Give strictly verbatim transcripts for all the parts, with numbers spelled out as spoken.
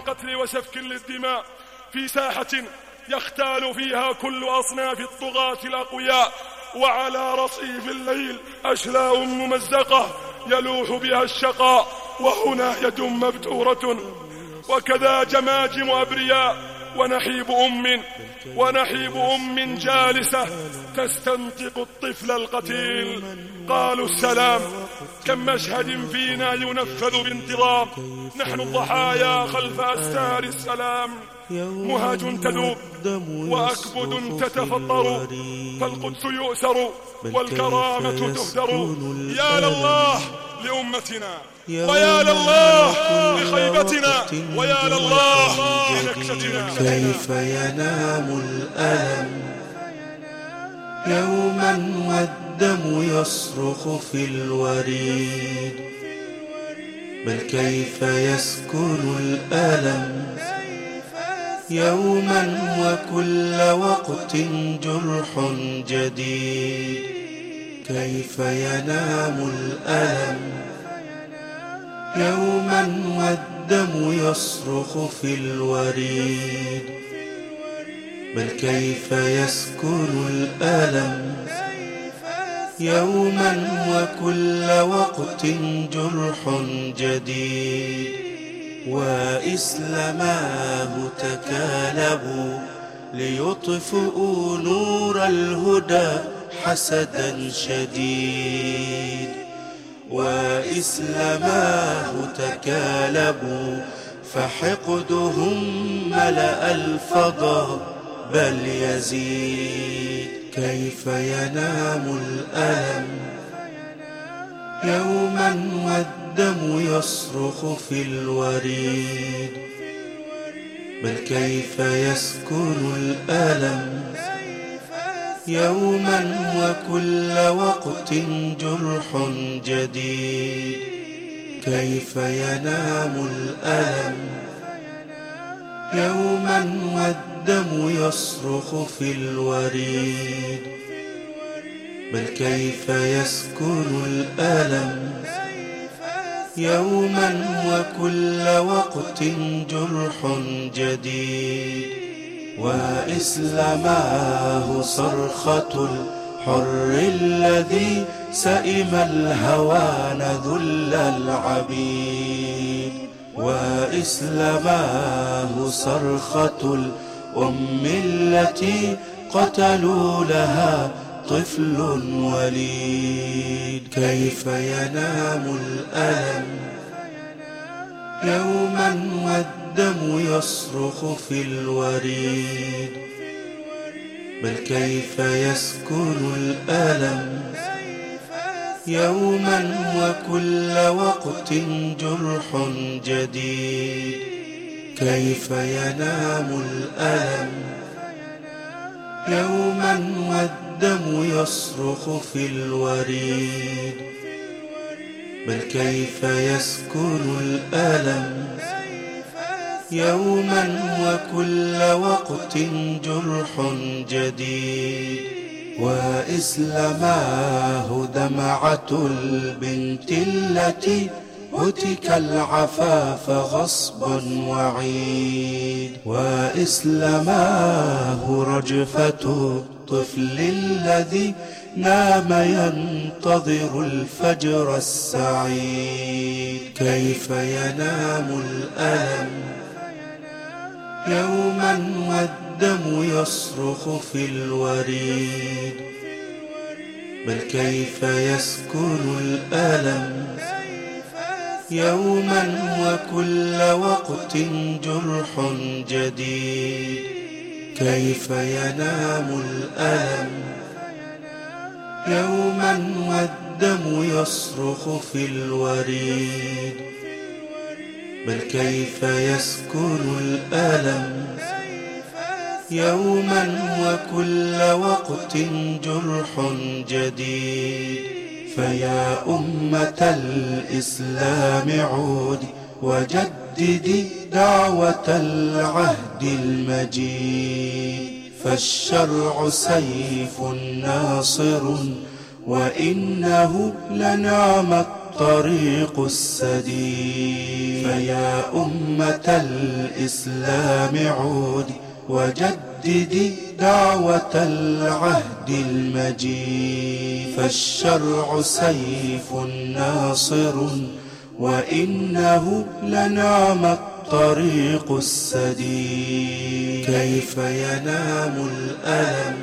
قتل وسفك للدماء في ساحة يختال فيها كل أصناف الطغاة الأقوياء، وعلى رصيف الليل أشلاء ممزقة يلوح بها الشقاء، وهنا يد مبتورة وكذا جماجم أبرياء، ونحيب أم ونحيب أم جالسة تستنطق الطفل القتيل. قالوا السلام، كم مشهد فينا ينفذ بانتظام، نحن الضحايا خلف أستار السلام. مهاج تذوب وأكبد تتفطر، فالقدس يؤسر والكرامة تهدر. يا لله لأمتنا، ويا لله لخيبتنا، ويا لله لنكستنا. كيف ينام الألم يوما والدم يصرخ في الوريد، بل كيف يسكن الألم يوما وكل وقت جرح جديد. كيف ينام الألم يوما والدم يصرخ في الوريد، بل كيف يسكن الألم يوما وكل وقت جرح جديد. وإسلاماه تكالبوا ليطفئوا نور الهدى حسدا شديد، وإسلاماه تكالبوا فحقدهم ملأ الفضاء بل يزيد. كيف ينام الألم يوما والدم يصرخ في الوريد، بل كيف يسكن الألم يوما وكل وقت جرح جديد. كيف ينام الألم يوما والدم يصرخ في الوريد، بل كيف يسكن الألم يوما وكل وقت جرح جديد. وإسلاماه صرخة الحر الذي سئم الهوان ذل العبيد، وإسلاماه صرخة الأم التي قتلوا لها طفل وليد. كيف ينام الألم يوما والدم يصرخ في الوريد، بل كيف يسكن الألم يوما وكل وقت جرح جديد. كيف ينام الألم يوما والدم يصرخ في الوريد، بل كيف يسكن الألم يوما وكل وقت جرح جديد. وإسلاماه دمعة البنت التي هتك العفاف غصبا وعيد، وإسلاماه رجفة الطفل الذي نام ينتظر الفجر السعيد. كيف ينام الألم يوما والدم يصرخ في الوريد، بل كيف يسكن الألم يوما وكل وقت جرح جديد. كيف ينام الألم يوما والدم يصرخ في الوريد، بل كيف يسكن الألم يوما وكل وقت جرح جديد. فيا أمة الإسلام عودي وجددي دعوة العهد المجيد، فالشرع سيف ناصر وإنه لنعم الطريق السديد. فيا أمة الإسلام عودي وجددي دعوة العهد المجيد. فالشرع سيف ناصر وإنه لنعم الطريق السديد. كيف ينام الألم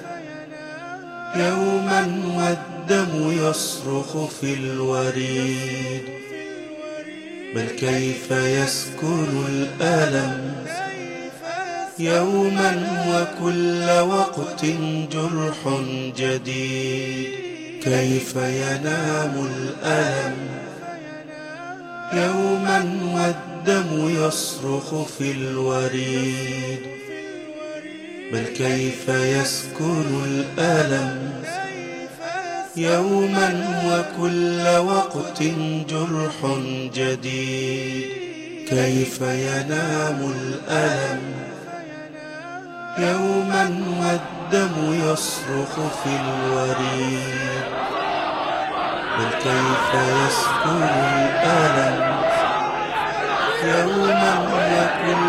يوما والدم يصرخ في الوريد، بل كيف يسكن الألم يوما وكل وقت جرح جديد. كيف ينام الألم يوما والدم يصرخ في الوريد، بل كيف يسكن الألم يوما وكل وقت جرح جديد. كيف ينام الألم يوما والدم يصرخ في الوريد، بل كيف يسكن الألم يوما وكل